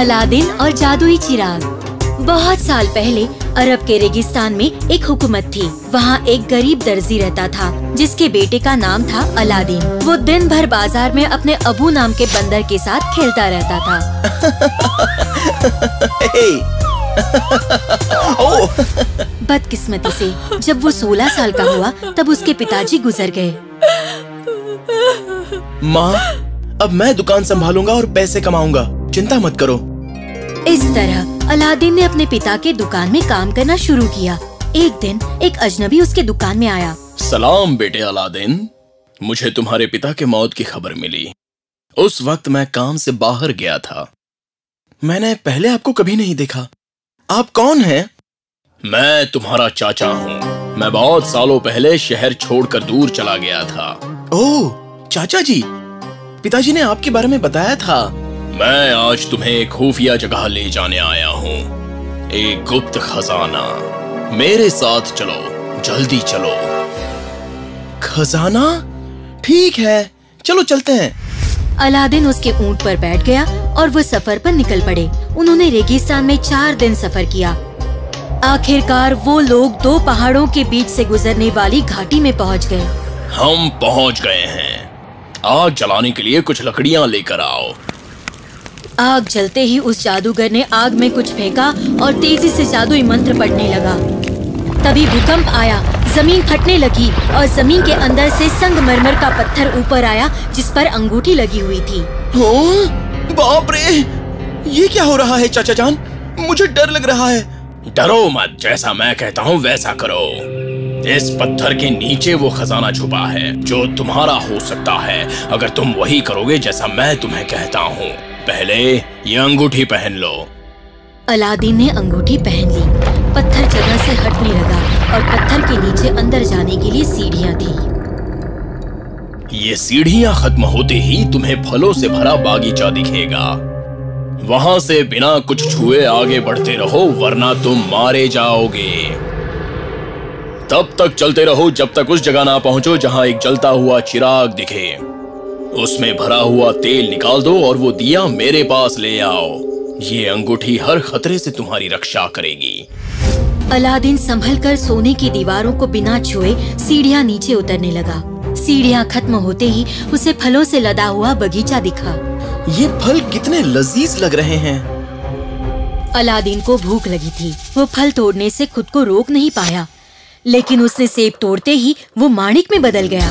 Aladdin और जादुई चिराग। बहुत साल पहले अरब के रेगिस्तान में एक हुकूमत थी। वहाँ एक गरीब दर्जी रहता था जिसके बेटे का नाम था अलादीन। वो दिन भर बाजार में अपने अबू नाम के बंदर के साथ खेलता रहता था। बदकिस्मती से जब वो 16 साल का हुआ तब उसके पिताजी गुजर गए। माँ, अब मैं दुकान संभालूंगा और पैसे कमाऊंगा, चिंता मत करो। इस तरह अलादीन ने अपने पिता के दुकान में काम करना शुरू किया। एक दिन एक अजनबी उसके दुकान में आया। सलाम बेटे अलादीन, मुझे तुम्हारे पिता के मौत की खबर मिली। उस वक्त मैं काम से बाहर गया था। मैंने पहले आपको कभी नहीं देखा। आप कौन हैं? मैं तुम्हारा चाचा हूँ। मैं बहुत सालों पहले शहर छोड़कर दूर चला गया था। ओह, चाचा जी, पिताजी ने आपके बारे में बताया था। मैं आज तुम्हें एक खुफिया जगह ले जाने आया हूँ, एक गुप्त खजाना। मेरे साथ चलो, जल्दी चलो। खजाना? ठीक है, चलो चलते हैं। अलादीन उसके ऊंट पर बैठ गया और वो सफर पर निकल पड़े। उन्होंने रेगिस्तान में 4 दिन सफर किया। आखिरकार वो लोग 2 पहाड़ों के बीच से गुजरने वाली घाटी में पहुंच गए। हम पहुंच गए हैं। आग जलाने के लिए कुछ लकड़ियां लेकर आओ। आग जलते ही उस जादूगर ने आग में कुछ फेंका और तेजी से जादुई मंत्र पढ़ने लगा। तभी भूकंप आया, जमीन फटने लगी और जमीन के अंदर से संगमरमर का पत्थर ऊपर आया जिस पर अंगूठी लगी हुई थी। बाप रे, ये क्या हो रहा है चाचा जान? मुझे डर लग रहा है। डरो मत, जैसा मैं कहता हूँ वैसा करो। इस पत्थर के नीचे वो खजाना छुपा है जो तुम्हारा हो सकता है अगर तुम वही करोगे जैसा मैं तुम्हें कहता हूँ। पहले ये अंगूठी पहन लो। अलादीन ने अंगूठी पहन ली। पत्थर जगह से हटने लगा और पत्थर के नीचे अंदर जाने के लिए सीढ़ियां थी। ये सीढ़ियां खत्म होते ही तुम्हें फलों से भरा बागीचा दिखेगा। वहां से बिना कुछ छुए आगे बढ़ते रहो, वरना तुम मारे जाओगे। तब तक चलते रहो जब तक उस जगह ना पहुंचो जहां एक जलता हुआ चिराग दिखे। उसमें भरा हुआ तेल निकाल दो और वो दिया मेरे पास ले आओ। ये अंगूठी हर खतरे से तुम्हारी रक्षा करेगी। अलादीन संभलकर सोने की दीवारों को बिना छुए सीढ़ियां नीचे उतरने लगा। सीढ़ियां खत्म होते ही उसे फलों से लदा हुआ बगीचा दिखा। ये फल कितने लजीज लग रहे हैं। अलादीन को भूख लगी थी। वो फल तोड़ने से खुद को रोक नहीं पाया, लेकिन उसने सेब तोड़ते ही वो माणिक में बदल गया।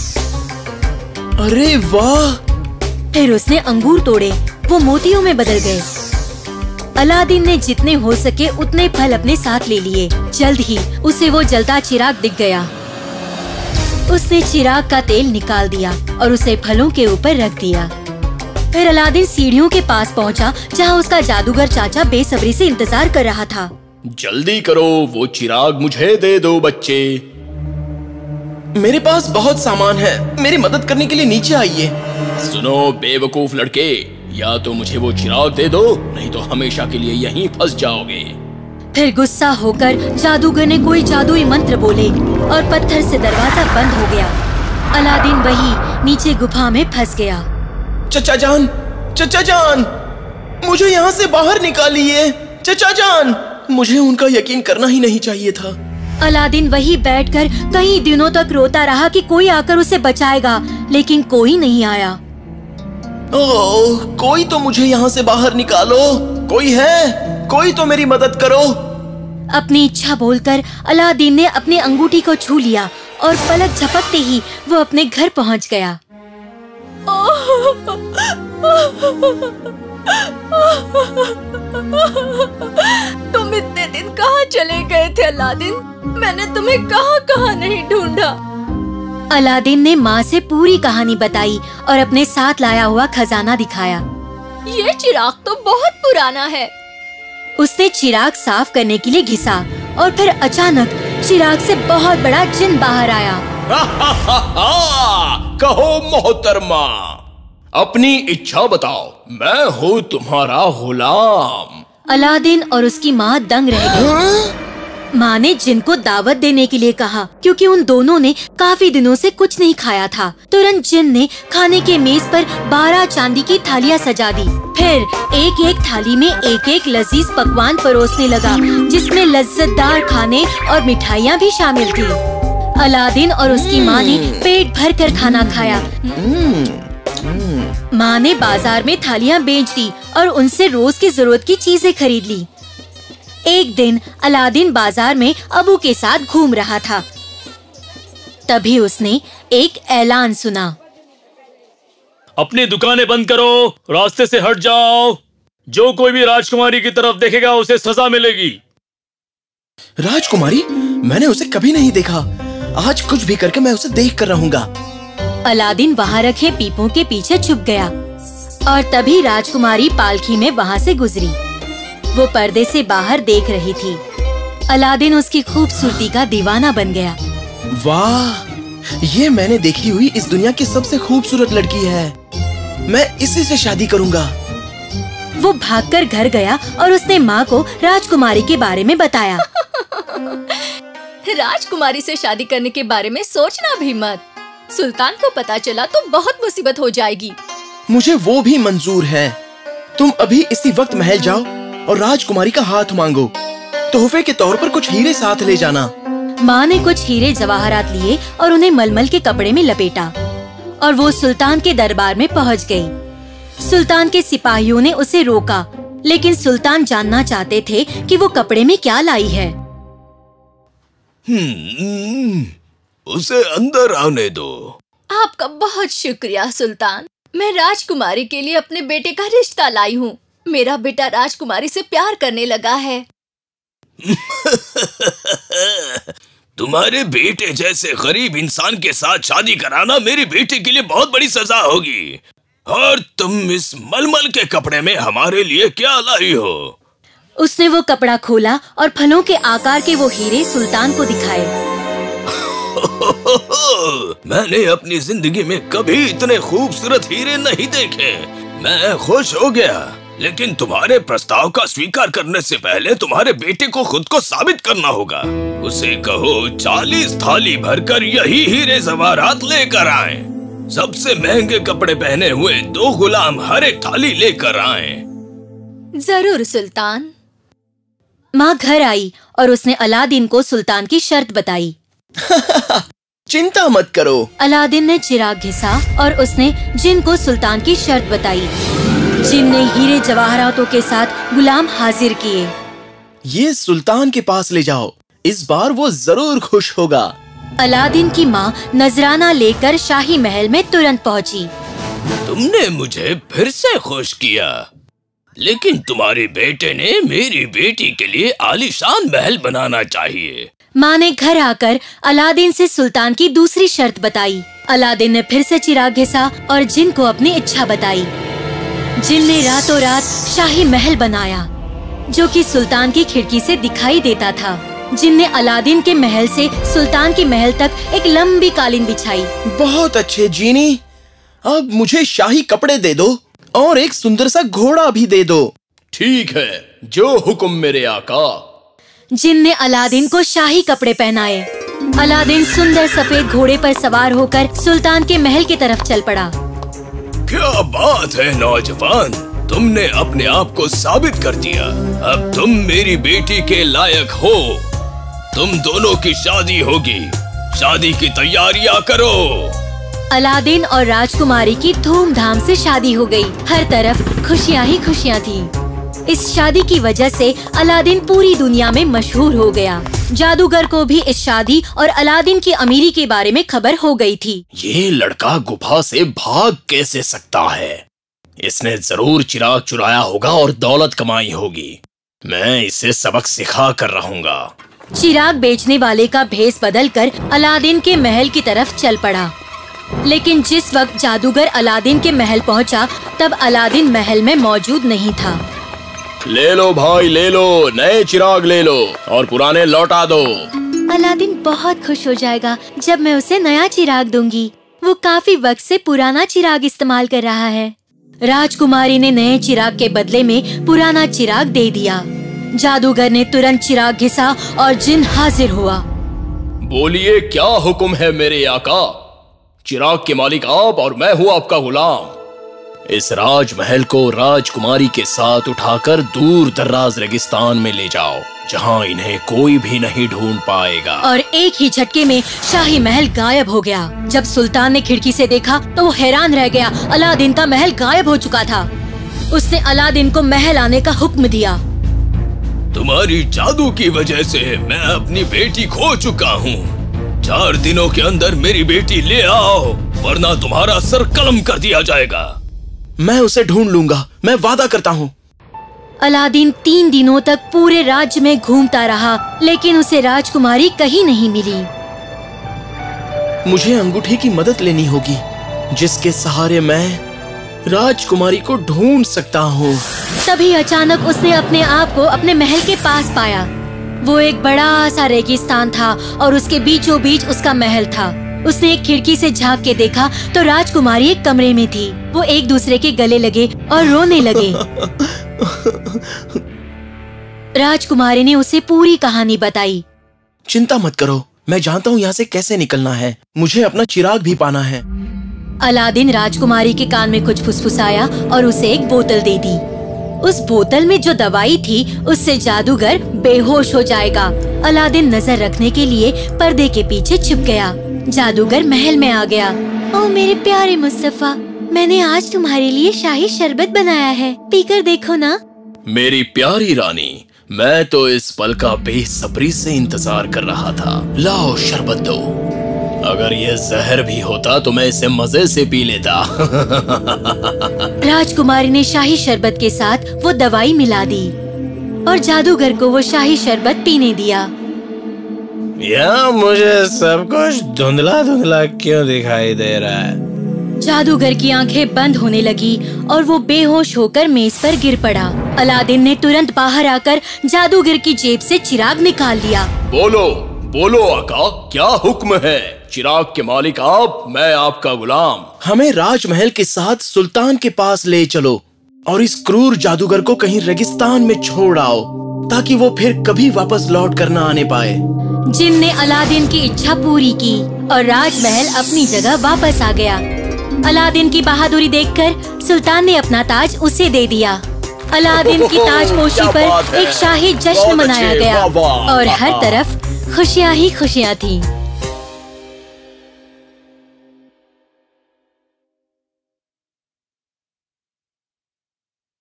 अरे वाह! फिर उसने अंगूर तोड़े, वो मोतियों में बदल गए। अलादीन ने जितने हो सके उतने फल अपने साथ ले लिए। जल्द ही उसे वो जलता चिराग दिख गया। उसने चिराग का तेल निकाल दिया और उसे फलों के ऊपर रख दिया। फिर अलादीन सीढ़ियों के पास पहुंचा जहां उसका जादूगर चाचा बेसब्री से इंतजार कर रहा था। जल्दी करो, वो चिराग मुझे दे दो बच्चे। मेरे पास बहुत सामान है, मेरी मदद करने के लिए नीचे आइए। सुनो बेवकूफ लड़के, या तो मुझे वो चिराग दे दो, नहीं तो हमेशा के लिए यहीं फंस जाओगे। फिर गुस्सा होकर जादूगर ने कोई जादुई मंत्र बोले और पत्थर से दरवाजा बंद हो गया। अलादीन वही नीचे गुफा में फंस गया। चचा जान, मुझे यहाँ से बाहर निकालिए। चचा जान, मुझे उनका यकीन करना ही नहीं चाहिए था। अलादीन वही बैठकर कई दिनों तक रोता रहा कि कोई आकर उसे बचाएगा, लेकिन कोई नहीं आया। ओह, कोई तो मुझे यहाँ से बाहर निकालो। कोई है? कोई तो मेरी मदद करो। अपनी इच्छा बोलकर अलादीन ने अपनी अंगूठी को छू लिया और पलक झपकते ही वो अपने घर पहुँच गया। तुम इतने दिन कहाँ चले गए थे अलादीन? मैंने तुम्हें कहाँ नहीं ढूंढा। अलादीन ने माँ से पूरी कहानी बताई और अपने साथ लाया हुआ खजाना दिखाया। ये चिराग तो बहुत पुराना है। उसने चिराग साफ करने के लिए घिसा और फिर अचानक चिराग से बहुत बड़ा जिन बाहर आया। कहो मोहतरमा, अपनी इच्छा बताओ, मैं हूँ तुम्हारा गुलाम। अलादीन और उसकी माँ दंग रह गई। माँ ने जिन को दावत देने के लिए कहा, क्योंकि उन दोनों ने काफी दिनों से कुछ नहीं खाया था। तुरंत जिन ने खाने के मेज पर 12 चांदी की थालियाँ सजा दी। फिर एक एक थाली में एक एक लजीज पकवान परोसने लगा, जिसमें लज्जतदार खाने और मिठाइयाँ भी शामिल थी। अलादीन और उसकी माँ ने पेट भर कर खाना खाया। माँ ने बाजार में थालियाँ बेच दी और उनसे रोज की जरूरत की चीजें खरीद ली। एक दिन अलादीन बाजार में अबू के साथ घूम रहा था। तभी उसने एक ऐलान सुना। अपनी दुकानें बंद करो, रास्ते से हट जाओ। जो कोई भी राजकुमारी की तरफ देखेगा उसे सजा मिलेगी। राजकुमारी? मैंने उसे कभी नहीं देखा। आज कुछ भी करके मैं उसे देख कर रहूंगा। अलादीन वहाँ रखे पीपों के पीछे छुप गया और तभी राजकुमारी पालकी में वहाँ से गुजरी। वो पर्दे से बाहर देख रही थी। अलादीन उसकी खूबसूरती का दीवाना बन गया। वाह, ये मैंने देखी हुई इस दुनिया की सबसे खूबसूरत लड़की है। मैं इसी से शादी करूंगा। वो भागकर घर गया और उसने माँ को राजकुमारी के बारे में बताया। राजकुमारी से शादी करने के बारे में सोचना भी मत। सुल्तान को पता चला तो बहुत मुसीबत हो जाएगी। मुझे वो भी मंजूर है। तुम अभी इसी वक्त महल जाओ और राजकुमारी का हाथ मांगो। तोहफे के तौर पर कुछ हीरे साथ ले जाना। माँ ने कुछ हीरे जवाहरात लिए और उन्हें मलमल के कपड़े में लपेटा और वो सुल्तान के दरबार में पहुँच गई। सुल्तान के सिपाहियों ने उसे रोका, लेकिन सुल्तान जानना चाहते थे कि वो कपड़े में क्या लाई है। उसे अंदर आने दो। आपका बहुत शुक्रिया सुल्तान। मैं राजकुमारी के लिए अपने बेटे का रिश्ता लाई हूँ। मेरा बेटा राजकुमारी से प्यार करने लगा है। तुम्हारे बेटे जैसे गरीब इंसान के साथ शादी कराना मेरी बेटी के लिए बहुत बड़ी सजा होगी। और तुम इस मलमल के कपड़े में हमारे लिए क्या लाई हो? उसने वो कपड़ा खोला और फलों के आकार के वो हीरे सुल्तान को दिखाए। मैंने अपनी जिंदगी में कभी इतने खूबसूरत हीरे नहीं देखे। मैं खुश हो गया, लेकिन तुम्हारे प्रस्ताव का स्वीकार करने से पहले तुम्हारे बेटे को खुद को साबित करना होगा। उसे कहो 40 थाली भरकर यही हीरे जवाहरात लेकर आए। सबसे महंगे कपड़े पहने हुए 2 गुलाम हर एक थाली लेकर आए। जरूर सुल्तान। माँ घर आई और उसने अलादीन को सुल्तान की शर्त बताई। चिंता मत करो। अलादीन ने चिराग घिसा और उसने जिन को सुल्तान की शर्त बताई। जिन ने हीरे जवाहरातों के साथ गुलाम हाजिर किए। ये सुल्तान के पास ले जाओ, इस बार वो जरूर खुश होगा। अलादीन की माँ नजराना लेकर शाही महल में तुरंत पहुँची। तुमने मुझे फिर से खुश किया, लेकिन तुम्हारे बेटे ने मेरी बेटी के लिए आलीशान महल बनाना चाहिए। माँ ने घर आकर अलादीन से सुल्तान की दूसरी शर्त बताई। अलादीन ने फिर से चिराग घिसा और जिन को अपनी इच्छा बताई। जिन ने रातों रात शाही महल बनाया, जो कि सुल्तान की खिड़की से दिखाई देता था। जिन ने अलादीन के महल से सुल्तान के महल तक एक लंबी कालीन बिछाई। बहुत अच्छे जीनी, अब मुझे शाही कपड़े दे दो और एक सुंदर सा घोड़ा भी दे दो। ठीक है, जो हुक्म मेरे आका। जिन ने अलादीन को शाही कपड़े पहनाए। अलादीन सुंदर सफेद घोड़े पर सवार होकर सुल्तान के महल की तरफ चल पड़ा। क्या बात है नौजवान, तुमने अपने आप को साबित कर दिया। अब तुम मेरी बेटी के लायक हो। तुम दोनों की शादी होगी। शादी की तैयारियां करो। अलादीन और राजकुमारी की धूमधाम से शादी हो गई। हर तरफ खुशियाँ ही खुशियाँ थी। इस शादी की वजह से अलादीन पूरी दुनिया में मशहूर हो गया। जादूगर को भी इस शादी और अलादीन की अमीरी के बारे में खबर हो गई थी। ये लड़का गुफा से भाग कैसे सकता है? इसने जरूर चिराग चुराया होगा और दौलत कमाई होगी। मैं इसे सबक सिखा कर रहूंगा। चिराग बेचने वाले का भेष बदलकर अलादीन के महल की तरफ चल पड़ा। लेकिन जिस वक्त जादूगर अलादीन के महल पहुंचा, तब अलादीन महल में मौजूद नहीं था। ले लो भाई, ले लो, नए चिराग ले लो और पुराने लौटा दो। अलादीन बहुत खुश हो जाएगा जब मैं उसे नया चिराग दूंगी। वो काफी वक्त से पुराना चिराग इस्तेमाल कर रहा है। राजकुमारी ने नए चिराग के बदले में पुराना चिराग दे दिया। जादूगर ने तुरंत चिराग घिसा और जिन हाजिर हुआ। बोलिए, क्या हुक्म है मेरे आका? चिराग के मालिक आप और मैं हूँ आपका गुलाम। इस राजमहल को राजकुमारी के साथ उठाकर दूर दराज रेगिस्तान में ले जाओ, जहाँ इन्हें कोई भी नहीं ढूंढ पाएगा। और एक ही झटके में शाही महल गायब हो गया। जब सुल्तान ने खिड़की से देखा तो वो हैरान रह गया। अलादीन का महल गायब हो चुका था। उसने अलादीन को महल आने का हुक्म दिया। तुम्हारी जादू की वजह से मैं अपनी बेटी खो चुका हूँ। 4 दिनों के अंदर मेरी बेटी ले आओ, वरना तुम्हारा सर कलम कर दिया जाएगा। मैं उसे ढूंढ लूंगा, मैं वादा करता हूँ। अलादीन 3 दिनों तक पूरे राज्य में घूमता रहा, लेकिन उसे राजकुमारी कहीं नहीं मिली। मुझे अंगूठी की मदद लेनी होगी, जिसके सहारे मैं राजकुमारी को ढूंढ सकता हूँ। तभी अचानक उसने अपने आप को अपने महल के पास पाया। वो एक बड़ा सा रेगिस्तान था और उसके बीचों बीच उसका महल था। उसने एक खिड़की से झांक के देखा तो राजकुमारी एक कमरे में थी। वो एक दूसरे के गले लगे और रोने लगे। राजकुमारी ने उसे पूरी कहानी बताई। चिंता मत करो, मैं जानता हूँ यहाँ से कैसे निकलना है। मुझे अपना चिराग भी पाना है। अलादीन राजकुमारी के कान में कुछ फुसफुसाया और उसे एक बोतल दे दी। उस बोतल में जो दवाई थी उससे जादूगर बेहोश हो जाएगा। अलादीन नजर रखने के लिए पर्दे के पीछे छिप गया। जादूगर महल में आ गया। ओ मेरे प्यारे मुस्तफा, मैंने आज तुम्हारे लिए शाही शरबत बनाया है, पीकर देखो ना। मेरी प्यारी रानी, मैं तो इस पल का बेसब्री से इंतजार कर रहा था। लाओ शरबत दो। अगर ये जहर भी होता तो मैं इसे मजे से पी लेता। राजकुमारी ने शाही शरबत के साथ वो दवाई मिला दी और जादूगर को वो शाही शरबत पीने दिया। यहाँ मुझे सब कुछ धुंधला धुंधला क्यों दिखाई दे रहा है? जादूगर की आंखें बंद होने लगी और वो बेहोश होकर मेज पर गिर पड़ा। अलादीन ने तुरंत बाहर आकर जादूगर की जेब से चिराग निकाल लिया। बोलो बोलो आका, क्या हुक्म है? चिराग के मालिक आप, मैं आपका गुलाम। हमें राजमहल के साथ सुल्तान के पास ले चलो और इस क्रूर जादूगर को कहीं रेगिस्तान में छोड़ आओ, ताकि वो फिर कभी वापस लौट कर न आने पाए। जिन ने अलादीन की इच्छा पूरी की और राजमहल अपनी जगह वापस आ गया। अलादीन की बहादुरी देखकर सुल्तान ने अपना ताज उसे दे दिया। अलादीन की ताजपोशी पर एक शाही जश्न मनाया गया और हर तरफ खुशियां ही खुशियां थीं।